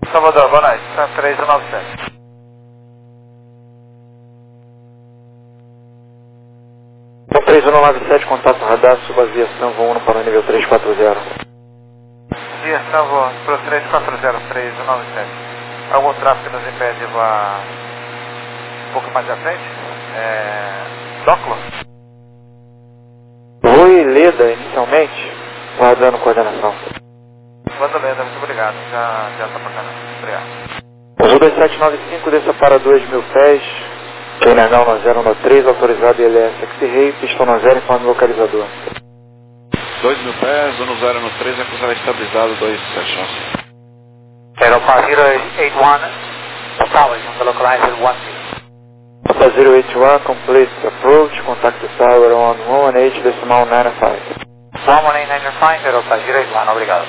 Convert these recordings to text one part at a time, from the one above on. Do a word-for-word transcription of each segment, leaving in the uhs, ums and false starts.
Salvador, boa noite, Sun três um nove sete. três um nove sete, contato radar, suba aviação, voo um para o nível três quatro zero. Aviação, voo para o três quatro zero, três um nove sete. Algum tráfego que nos impede de voar um pouco mais à frente? É... Doclo? Voo e Leda, inicialmente, guardando coordenação. Manda Leda, muito obrigado, já já está passando. Obrigado. Voo dois sete nove cinco, desça para dois mil pés, N H um zero um três, autorizado I L S X-Ray, pistão no zero, informe localizador. dois mil pés, um zero um três, acusado estabilizado, dois sete nove. Aeropa zero eight one, establish on the localizer one zero. Alpha zero eight one, complete approach, contact the tower on one eight decimal nine five. one one eight nine five, Aeropa zero eight one, obrigado.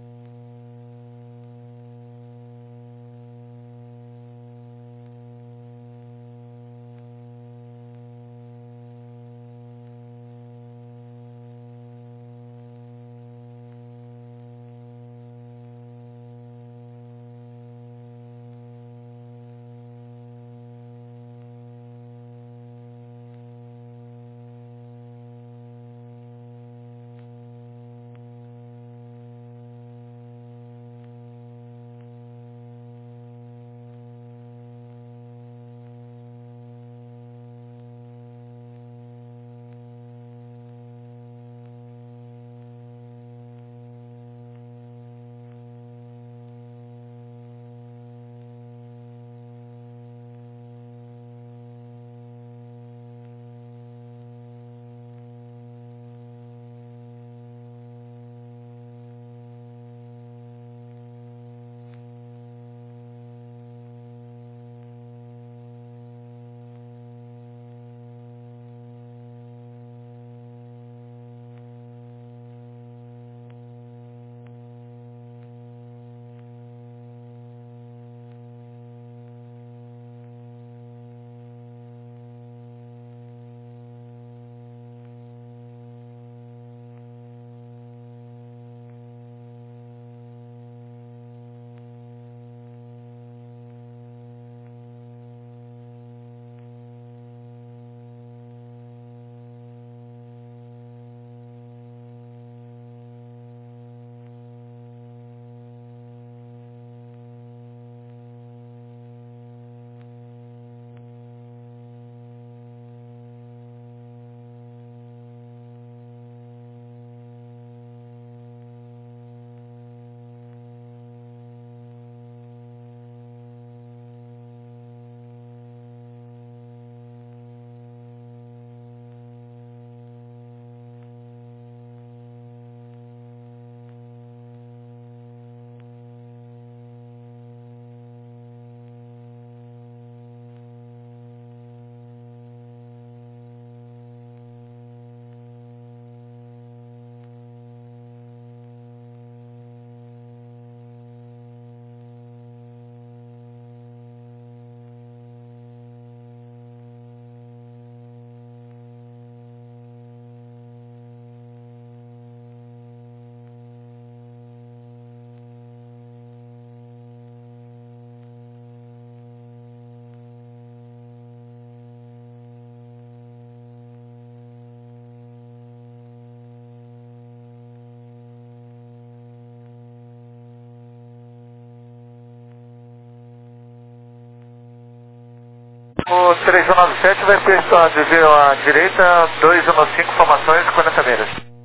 O três um nove sete vai ter só desvio à direita, dois um cinco, formações, quarenta milhas.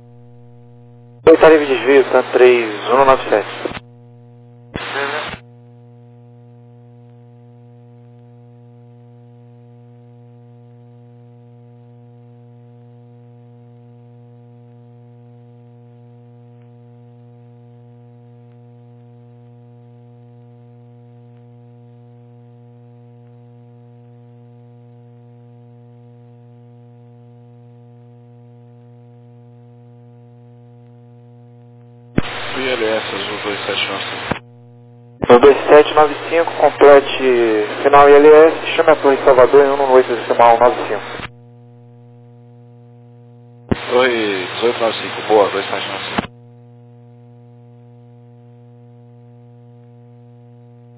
Oito livre desvio, Sun três um nove sete. I L S Azul dois sete nove cinco. No dois sete nove cinco, complete final I L S, chame a Torre Salvador em um oito decimal nove cinco. Torre dezoito nove cinco, boa, dois sete nove cinco.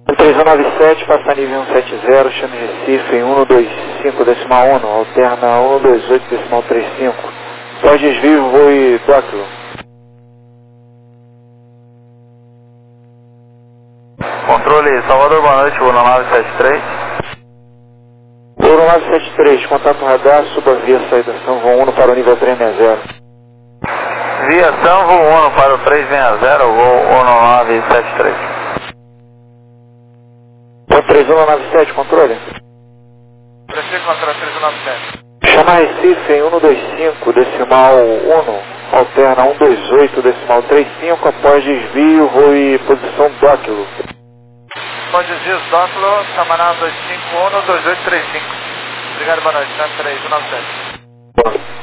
três um nove sete, passa nível cento e setenta, chame Recife em cento e vinte e cinco decimal um, alterna cento e vinte e oito decimal trinta e cinco. Pós desvio, voe Tóquio. Controle Salvador, boa noite, voo nove sete três. Voo nove sete três, contato radar, suba via saída São João para o nível trezentos e sessenta. Via São João para o trezentos e sessenta, voo nove sete três. três um nove sete, controle. Prefiro controle três um nove sete. Chama Recife em cento e vinte e cinco decimal um, alterna cento e vinte e oito decimal trinta e cinco, após desvio, voe posição Dóquilo. Pode desvio Dóquilo, Samarão dois cinco um, dois oito três cinco. Obrigado, boa noite, três um nove sete.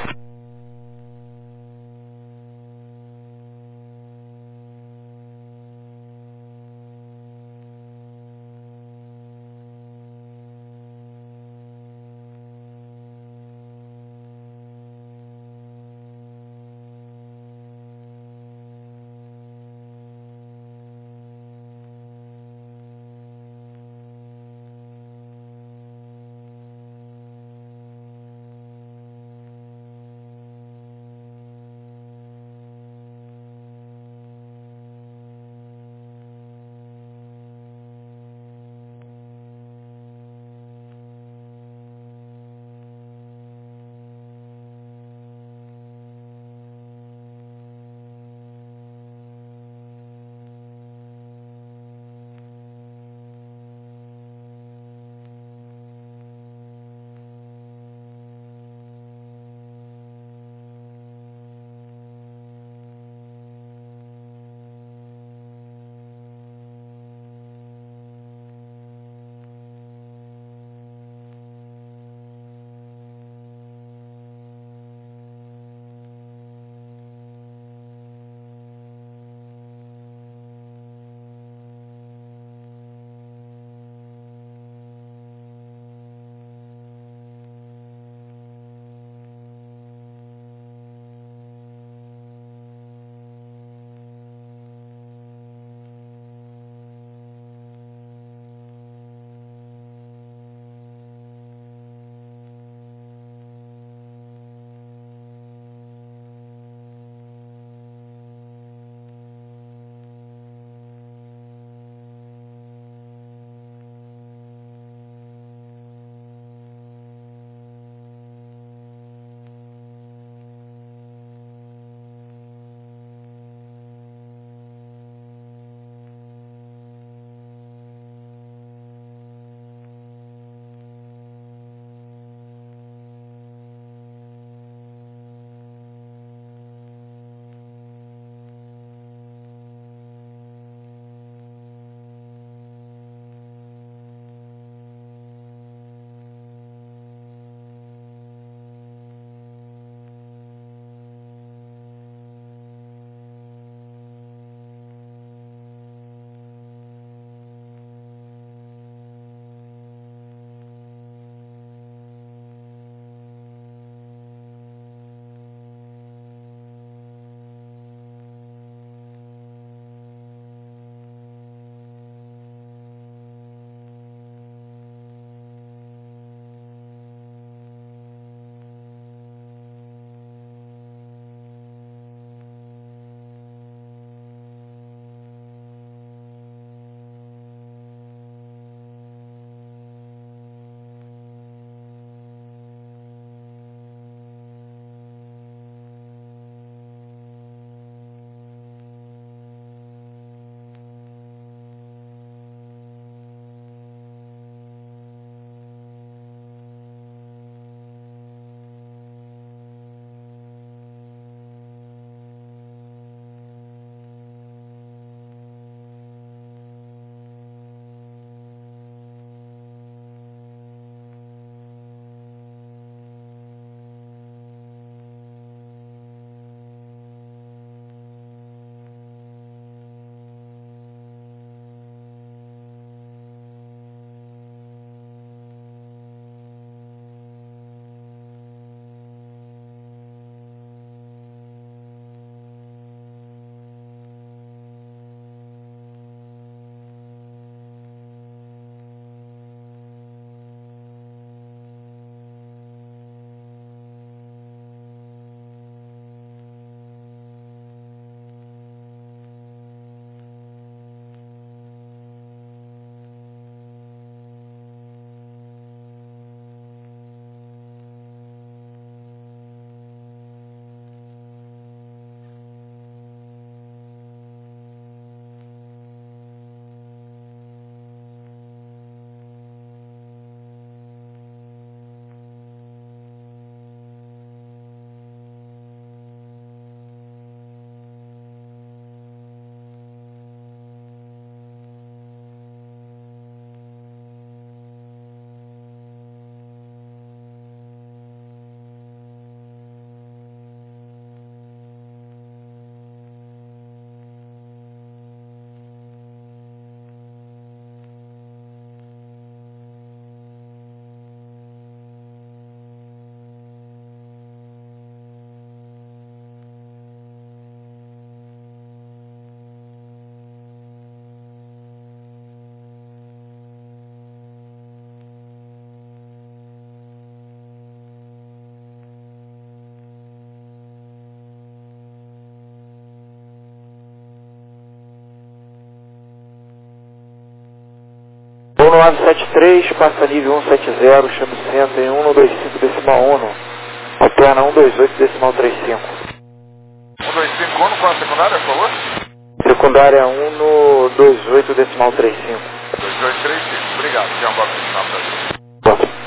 um nove sete três, passa nível cento e setenta, chame centro em cento e vinte e cinco decimal um, alterna cento e vinte e oito decimal trinta e cinco. cento e vinte e cinco, um, qual a secundária, por favor? Secundária um no vinte e oito decimal trinta e cinco. vinte e oito, trinta e cinco, obrigado. Já um bloco de sinal para você. Boa.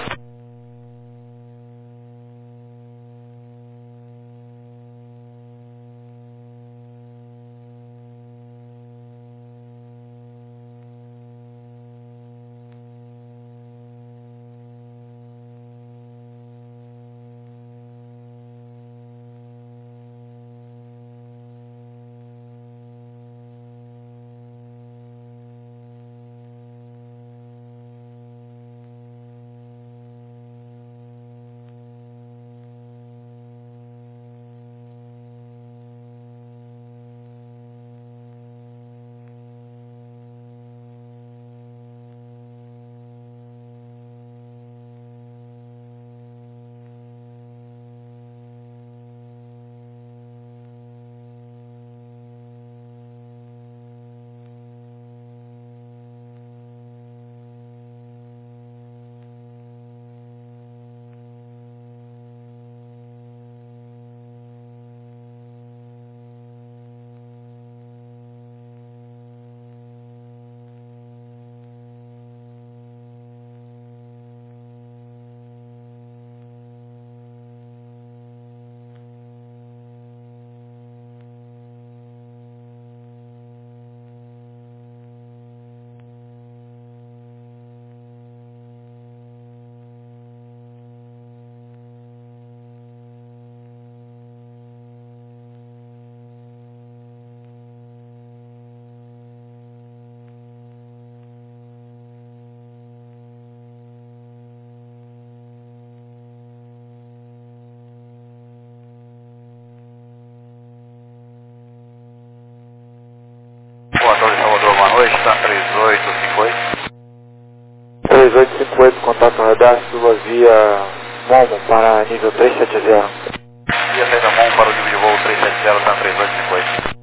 Boa noite, Salvador, boa noite, está três oito cinco oito. três oito cinco oito, contato radar, suba via Momo para nível trezentos e setenta. Via saída M O M para o nível de voo trezentos e setenta, está três oito cinco oito.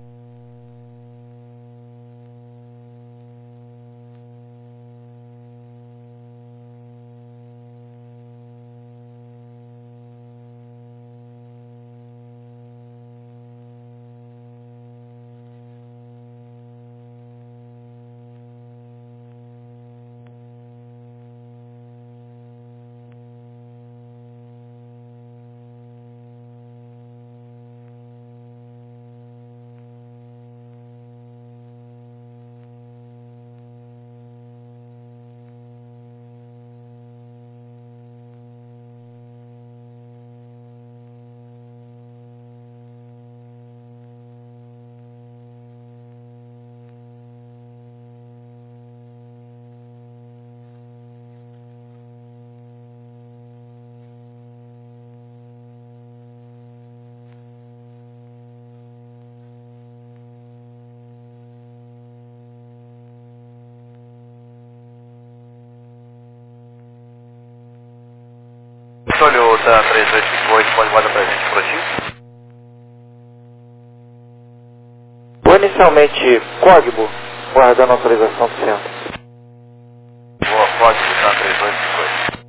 Antônio da três oito cinco oito, pode guardar para a gente por aqui? Vou inicialmente Código, guardando a autorização do centro. Boa, pode da três oito cinco oito.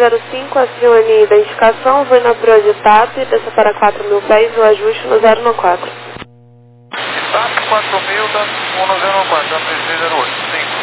zero cinco, acione identificação, vou na proa de T A P, desça para quatro mil pés, o ajuste no zero no quatro. T A P quatro mil, um no zero quatro, três três zero oito, cinco.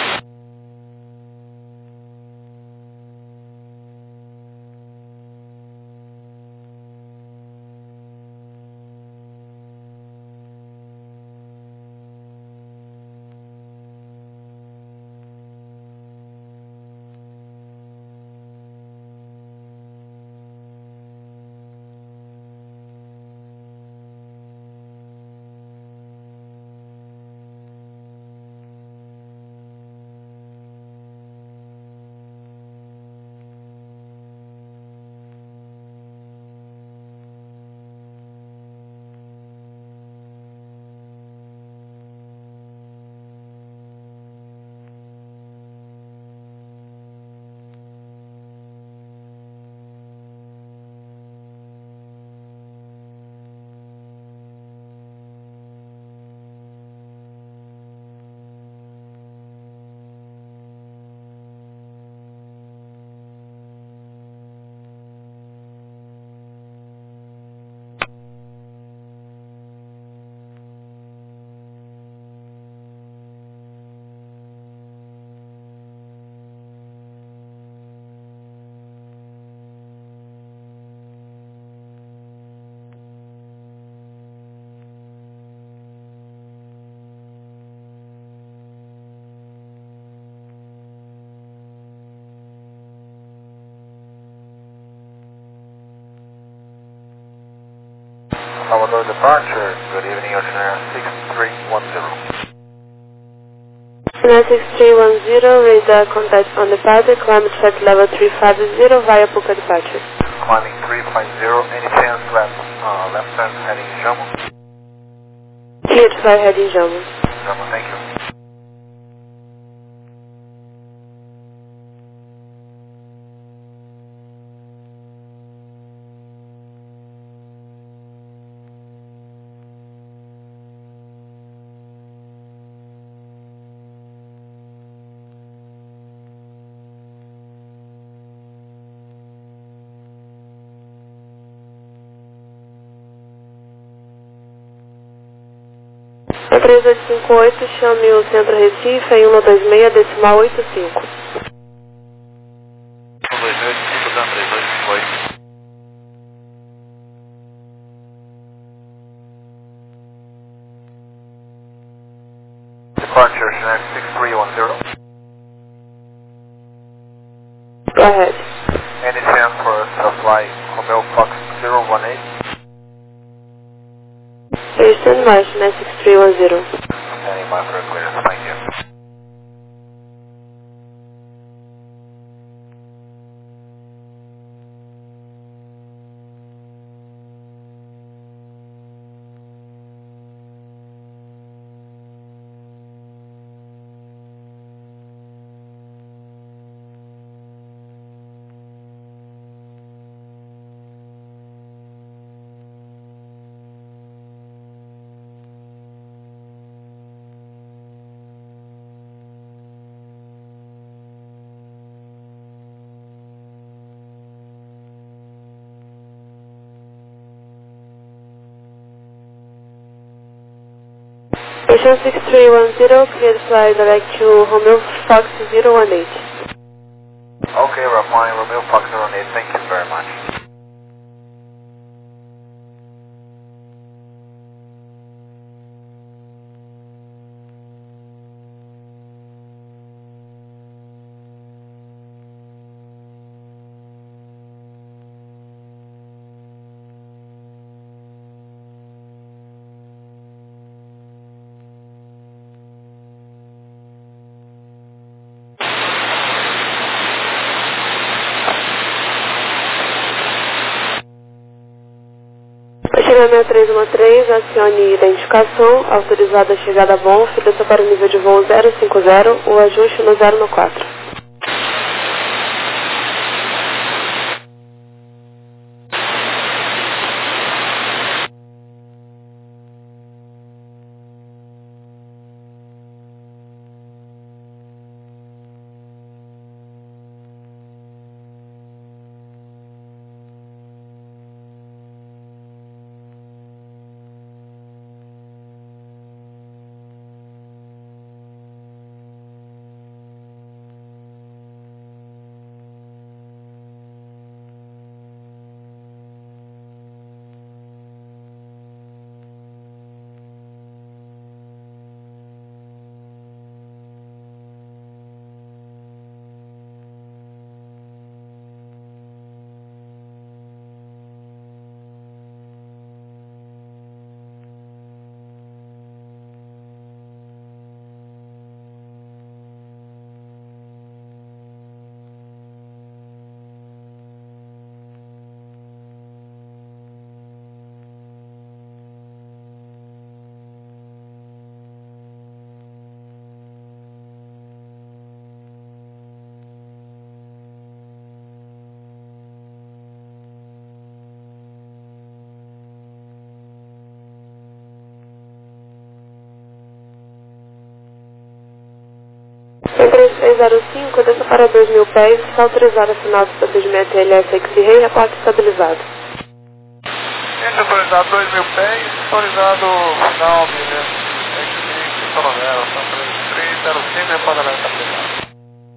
Salvador departure, good evening, Oceanair six three one zero. Oceanair six three one zero, radar contact on departure, climate check level three five zero via Puka departure. Climbing three five zero, any chance left, uh, left turn heading Jammu? Clear to fly heading Jammu. Jammu, thank you. três oito cinco oito, chame o Centro Recife em um dois seis, decimal oito cinco. um dois oito cinco, Dan três oito cinco oito. Departure, Oceanair six three one zero. Go ahead. Any chance for us to fly Romeo Fox zero one eight? Please stand by, Oceanair six three one zero. Standing by for a clearance, thank you. Ocean six three one zero, clear to fly direct to Romeo Fox zero one eight. Okay, we're flying Romeo Fox zero one eight, thank you very much. Oceanair três um três, acione identificação, autorizada a chegada a bom, desça para o nível de voo zero cinco zero, o ajuste no zero no quatro. Em três três zero cinco, desça para dois mil pés, está autorizado a final do procedimento L S X-Ray, reporte estabilizado. Esse autorizado dois mil pés, autorizado final de X-Ray, Solovero, são três três zero cinco, reporte estabilizado.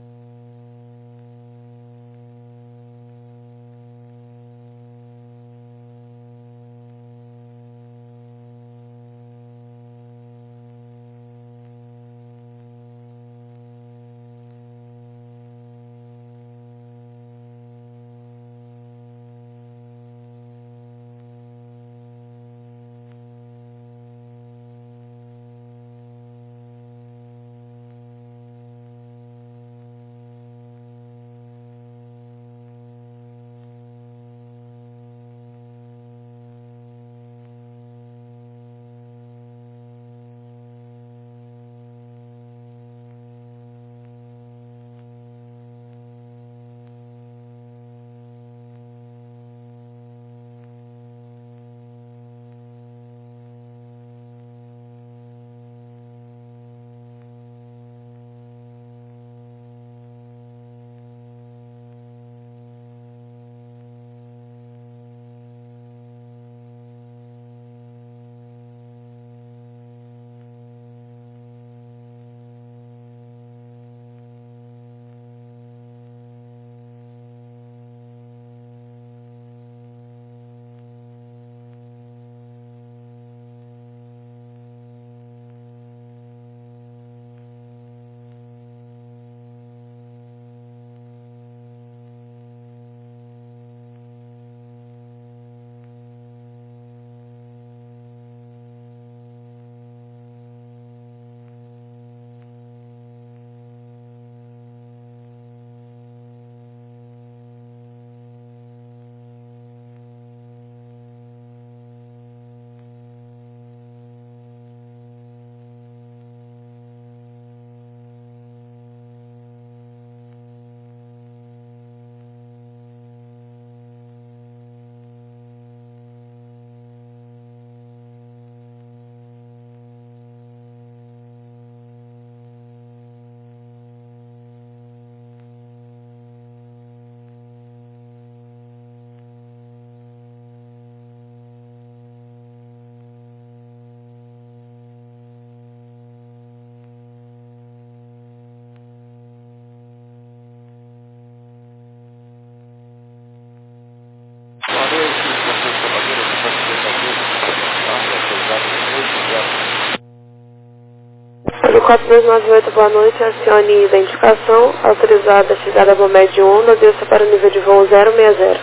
quatro dois nove oito, boa noite, acione identificação, autorizada a chegada do médio um, desça para o nível de voo zero seis zero.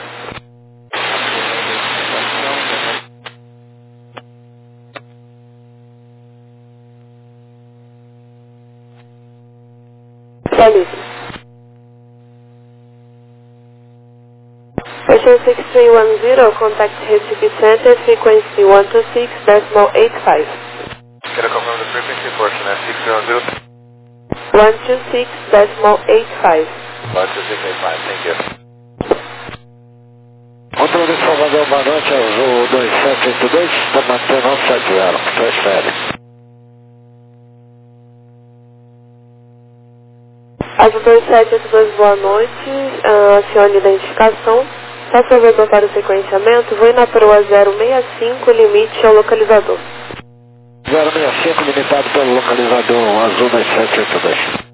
Realize. Ocean six three one zero, contact Recife Center, frequency one two six decimal eight five. Can I confirm the frequency portion at six zero zero? one two six decimal eight five. one two six eight five, thank you. Controle de Salvador, boa noite, Azul dois sete oito dois, está mantendo nove sete zero, transfere. Azul dois sete oito dois, boa noite, uh, acione identificação, faça o vetor para o sequenciamento, vou na proa zero seis cinco, limite ao localizador. zero seis cinco, limitado pelo localizador Azul dois sete oito dois.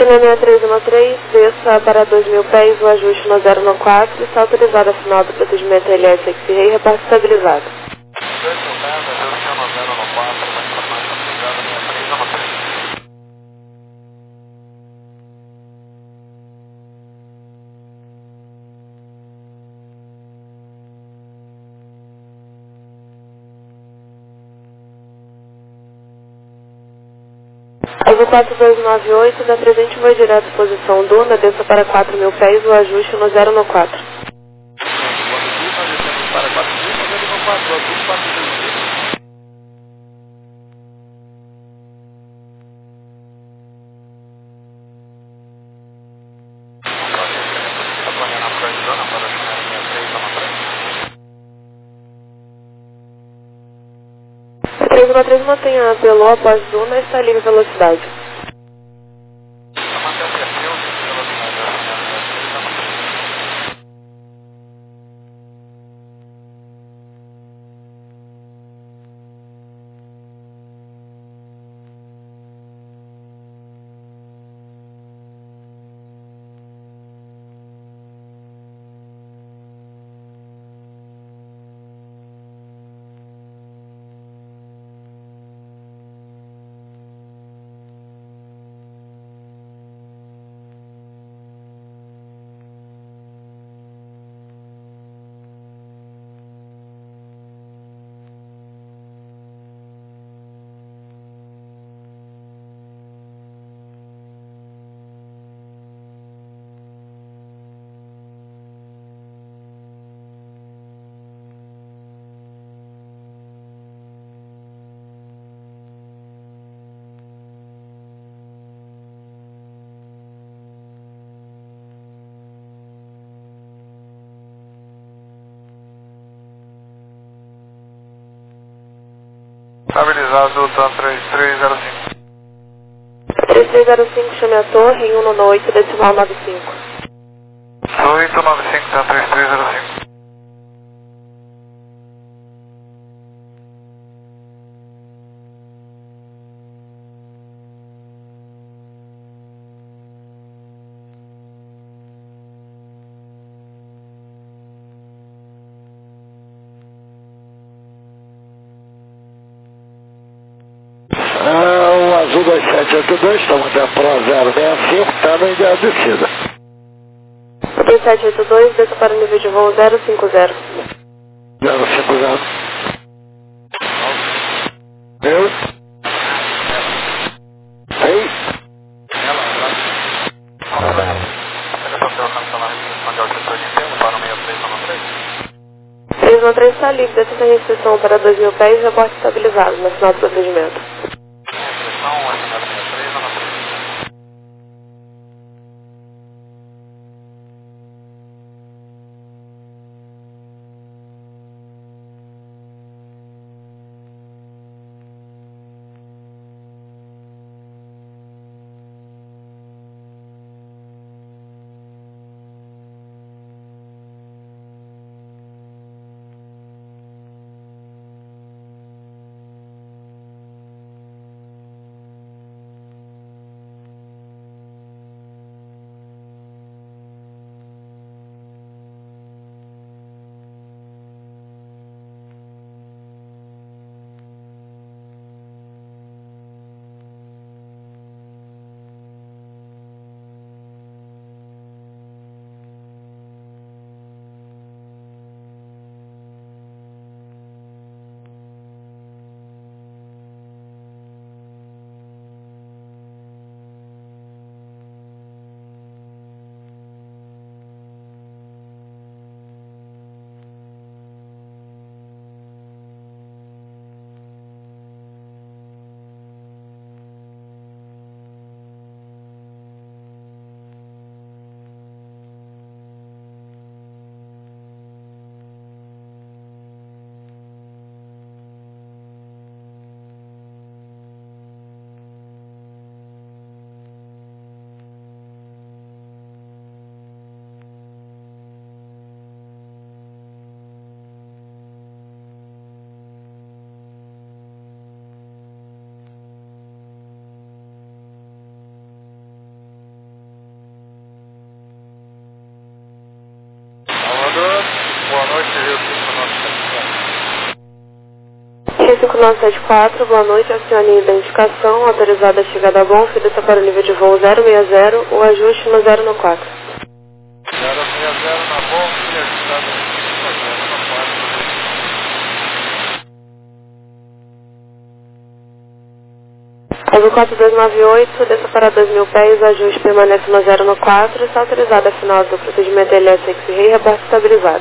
Chama seis três um três, desça para dois mil pés, o ajuste no zero nove quatro, está autorizado a final do procedimento L S X-Ray e repasse estabilizado. dois mil pés, ajuste no zero nove quatro, vai informar estabilizado seis três um três. Azul quatro dois nove oito, da presente voo direto, posição Duna, desça para quatro mil pés, o ajuste no zero nove quatro. Quando Duna, descemos para quatro mil, fazendo no quatro, Azul quatro dois nove. três um três mantém a apelou após Duna, está livre velocidade. Estabilizado, Tan três três zero cinco. três três zero cinco, chame a torre em um nove oito, decimal nove cinco. oito nove cinco, Tan três três zero cinco. Ah, o Azul dois sete oito dois, estamos até Pro zero seis cinco, está no ideal de descida. dois sete oito dois, desça para o nível de voo zero cinco zero. zero cinco zero. Eu? Ei? três um três está livre, desça sem restrição para dois mil pés e reporte estabilizado no final do procedimento. cinco nove sete quatro, boa noite, acione a identificação, autorizada a chegada a Bonfim, desça para o nível de voo zero seis zero, o ajuste no zero no quatro. zero seis zero na Bonfim, ajustado no zero no quatro. Azul quatro dois nove oito, desça para dois mil pés, o ajuste permanece no zero no quatro, está autorizada a final do procedimento L S X-Ray e reporte estabilizado.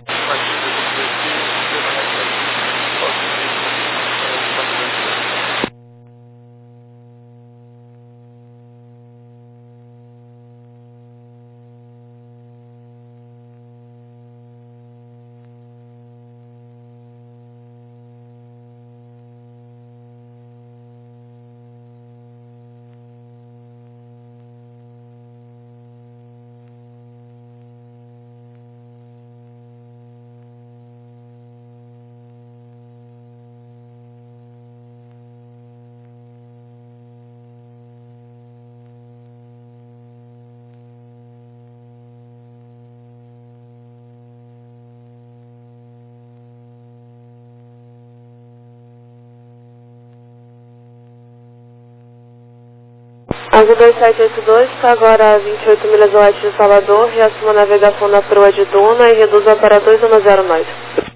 Azul dois sete oito dois, está agora a vinte e oito milhas oeste de Salvador, reassuma a navegação na proa de Duna e reduza para dois um zero nove.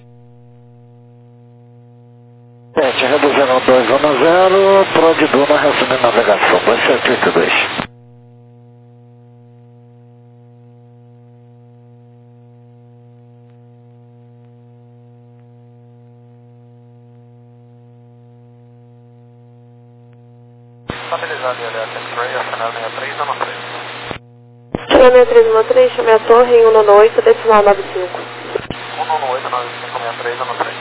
Gente, reduzindo dois um zero, proa de Duna, reassumindo a navegação, dois sete oito dois. Estabilizado e alerta X-Ray, acionado sessenta e três um três. Chama sessenta e três um três, chame a torre em cento e oito, decimal nove cinco. cento e oito nove cinco sessenta e três um três.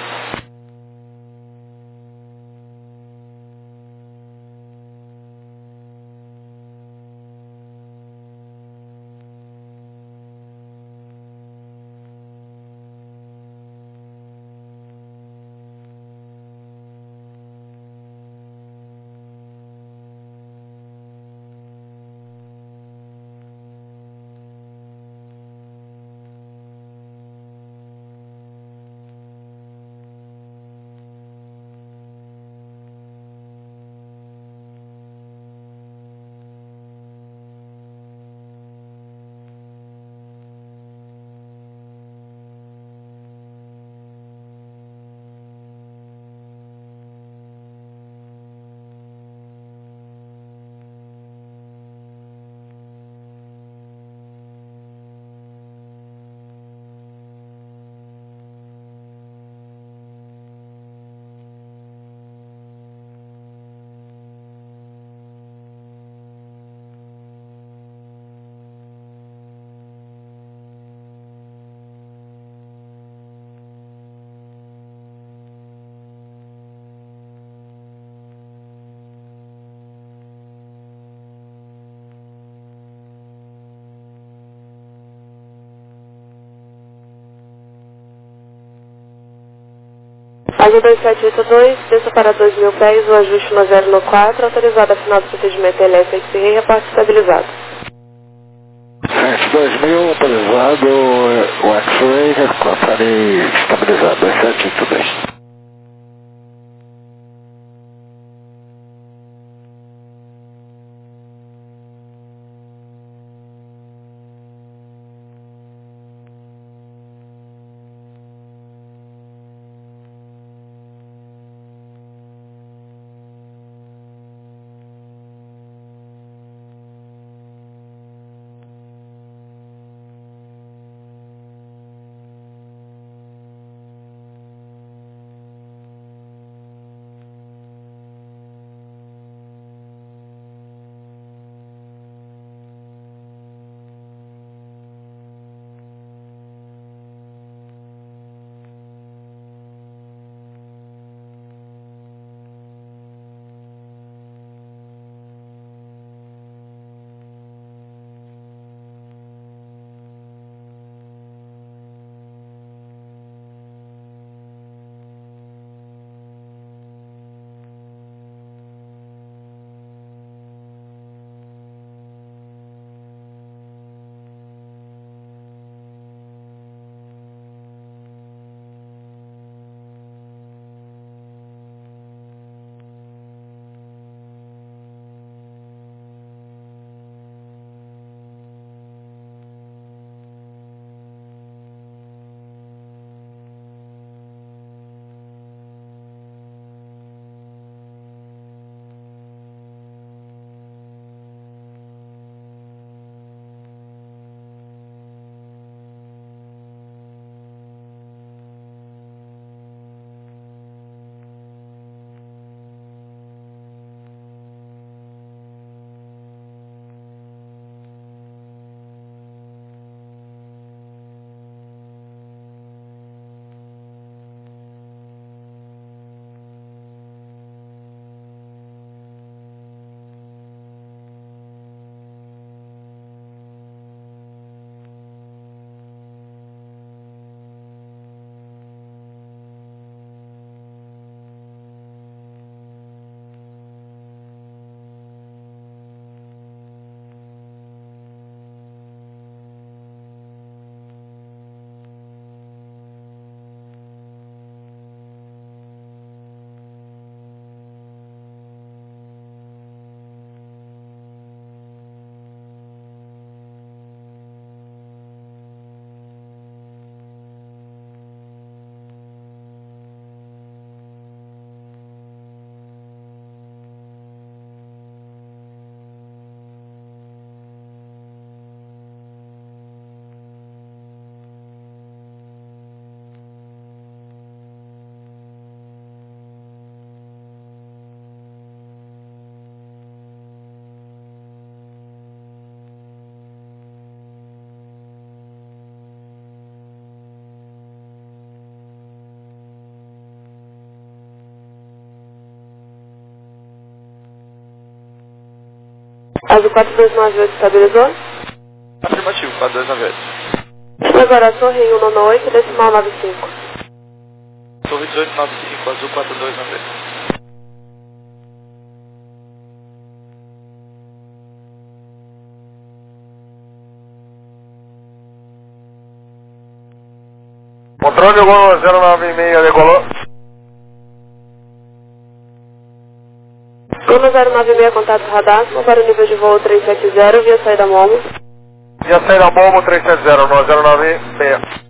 Azul dois sete oito dois, desça para dois mil pés, o ajuste no zero no quatro, autorizada a final do procedimento L S X-Ray e reporte estabilizado. sete dois mil, autorizado, o X-Ray, reportarei estabilizado, dois sete oito dois. Azul quatro dois nove oito estabilizou? Afirmativo, quatro dois nove oito. Agora Torre um nove oito, decimal nove cinco. Torre dezoito nove cinco, Azul quatro dois nove oito. Controle Gol zero nove seis, decolou. Gol zero nove seis, contato radar, para o nível de voo trezentos e setenta, via saída Momo. Via saída Momo trezentos e setenta, no zero nove seis.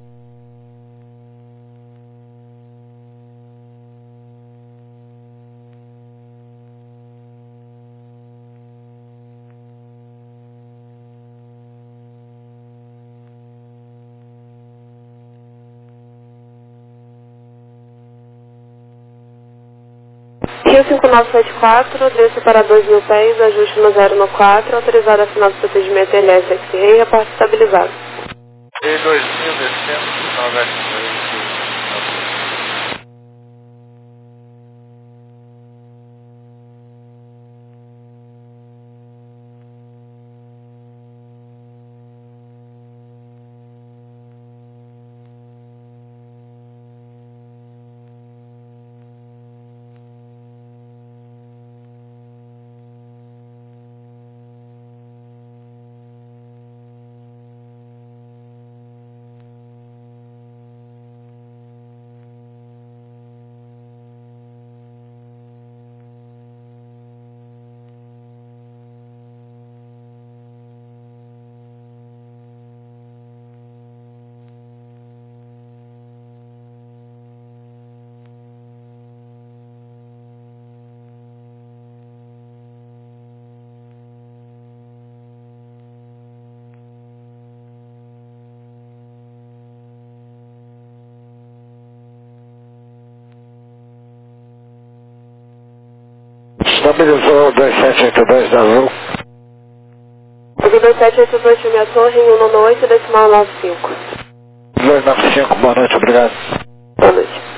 Rio cinco nove sete quatro, desce para dois mil pés, ajuste no zero no quatro, autorizado a final do procedimento L S X-Ray, reporte estabilizado. E dois mil, descendo, nove Estabilizou dois sete oito dois da Azul. dois sete oito dois, minha torre, um nove oito, decimal nove cinco. dois nove cinco, boa noite, obrigado. Boa noite.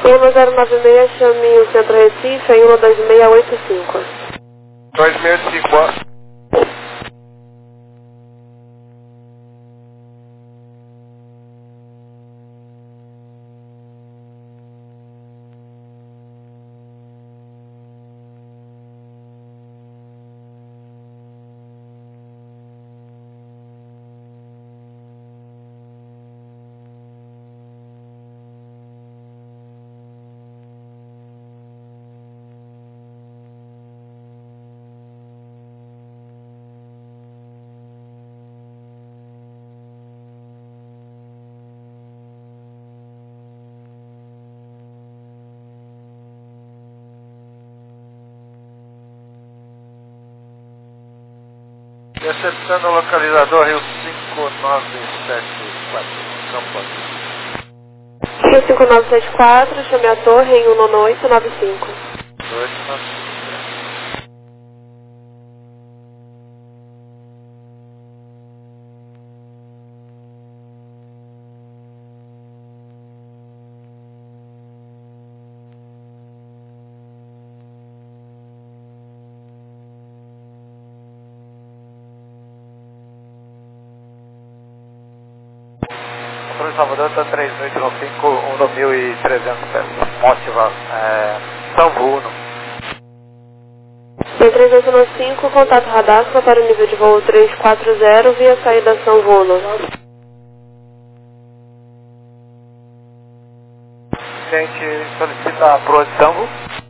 um zero nove seis, chame o Centro Recife em um dois seis oito cinco. dois seis cinco, boa. Recepção do localizador Rio cinco nove sete quatro, São Paulo. Rio cinco nove sete quatro, chame a torre em um oito nove cinco. oito nove cinco. Controle Salvador está três oito nove cinco, um mil e trezentos pés. Motiva, é, Salvo Uno. três oito nove cinco, contato radar para o nível de voo três quatro zero via saída São Vuno. Gente, solicita a proa de Sambo.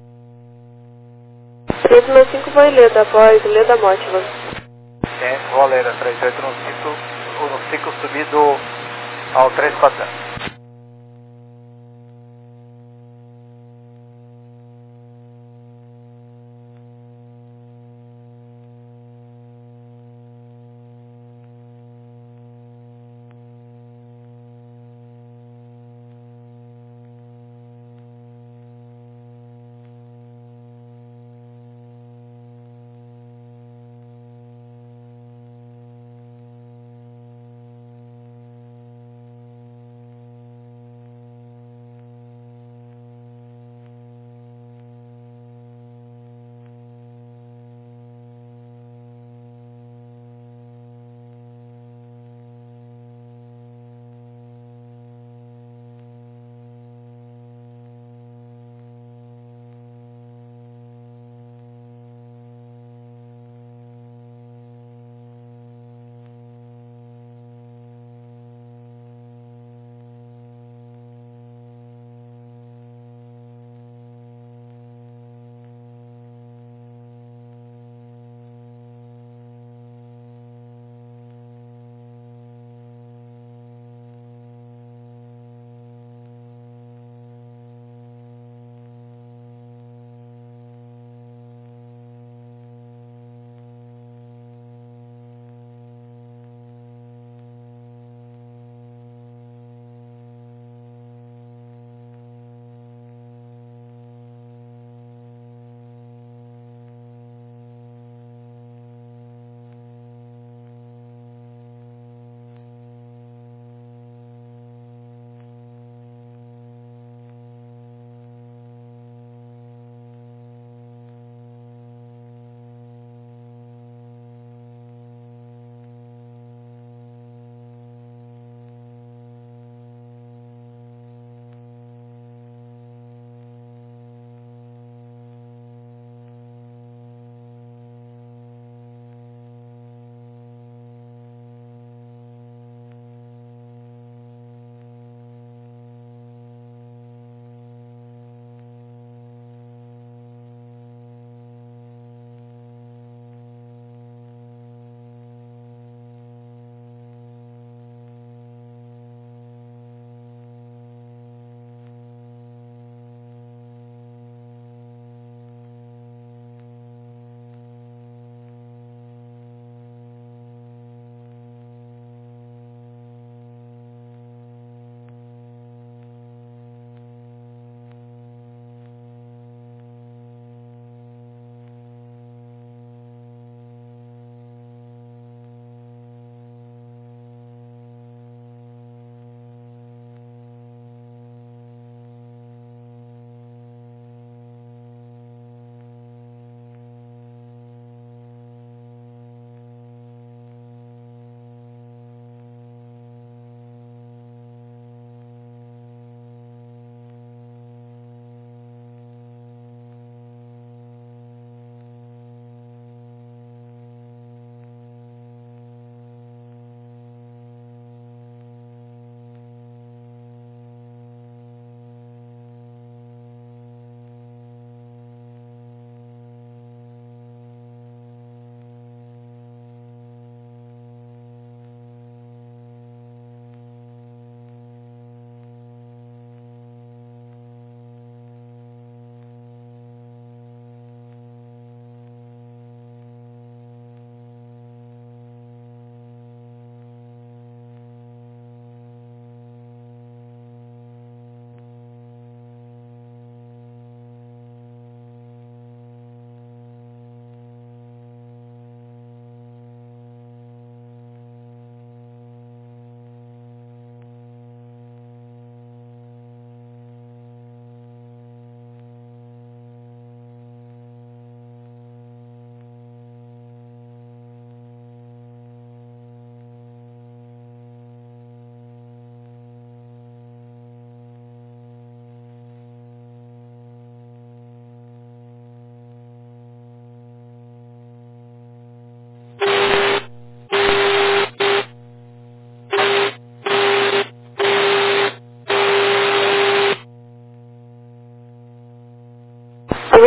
três oito nove cinco, vai Leda, após Leda Motiva. Gente, Voleira, três oito nove cinco, subido ao três quatro zero.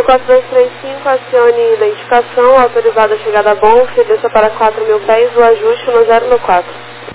quatro dois três cinco, acione identificação, autorizada a chegada a bom, desça para quatro mil pés, o ajuste no zero no quatro.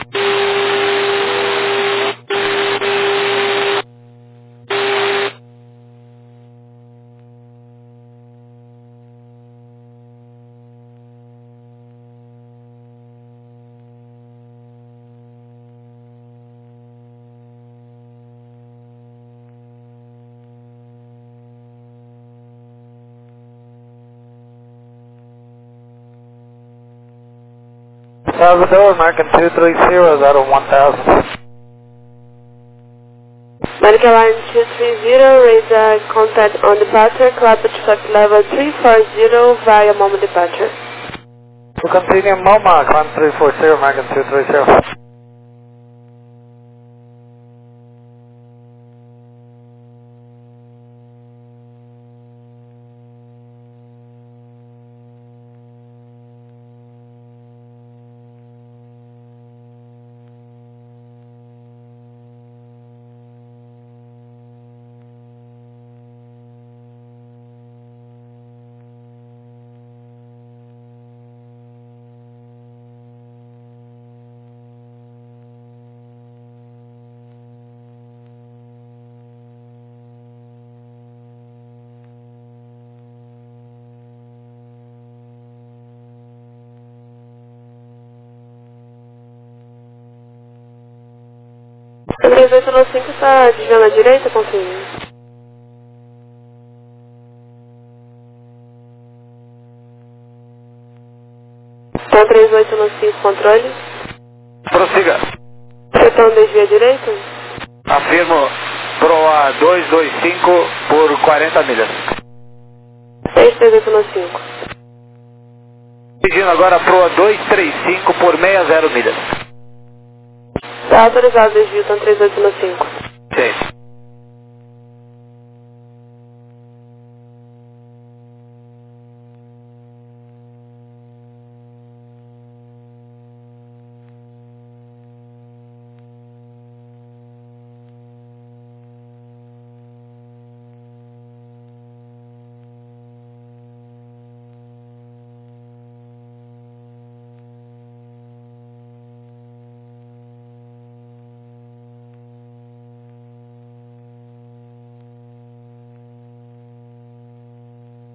Salvador, American two three zero, zero one thousand. American Line two three zero, raise uh, contact on departure, cloud traffic level three four zero via MoMA departure. To continue MoMA, climb three four zero, American two three zero. três oito nove cinco está desviando à direita, confirme. Então três oito nove cinco, controle. Prossiga. Então desvia à direita. Afirmo, proa dois dois cinco por quarenta milhas. seis três oito nove cinco. Pedindo agora proa dois três cinco por sessenta milhas. Está autorizado o desvio, então três oito nove cinco. Sim.